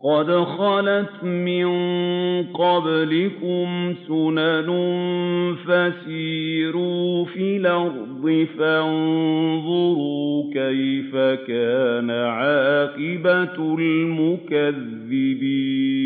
قَدْ خَلَتْ مِن قَبْلِكُمْ سُنَنٌ فَسِيرُوا فِي الْأَرْضِ فَانظُرُوا كَيْفَ كَانَ عَاقِبَةُ الْمُكَذِّبِينَ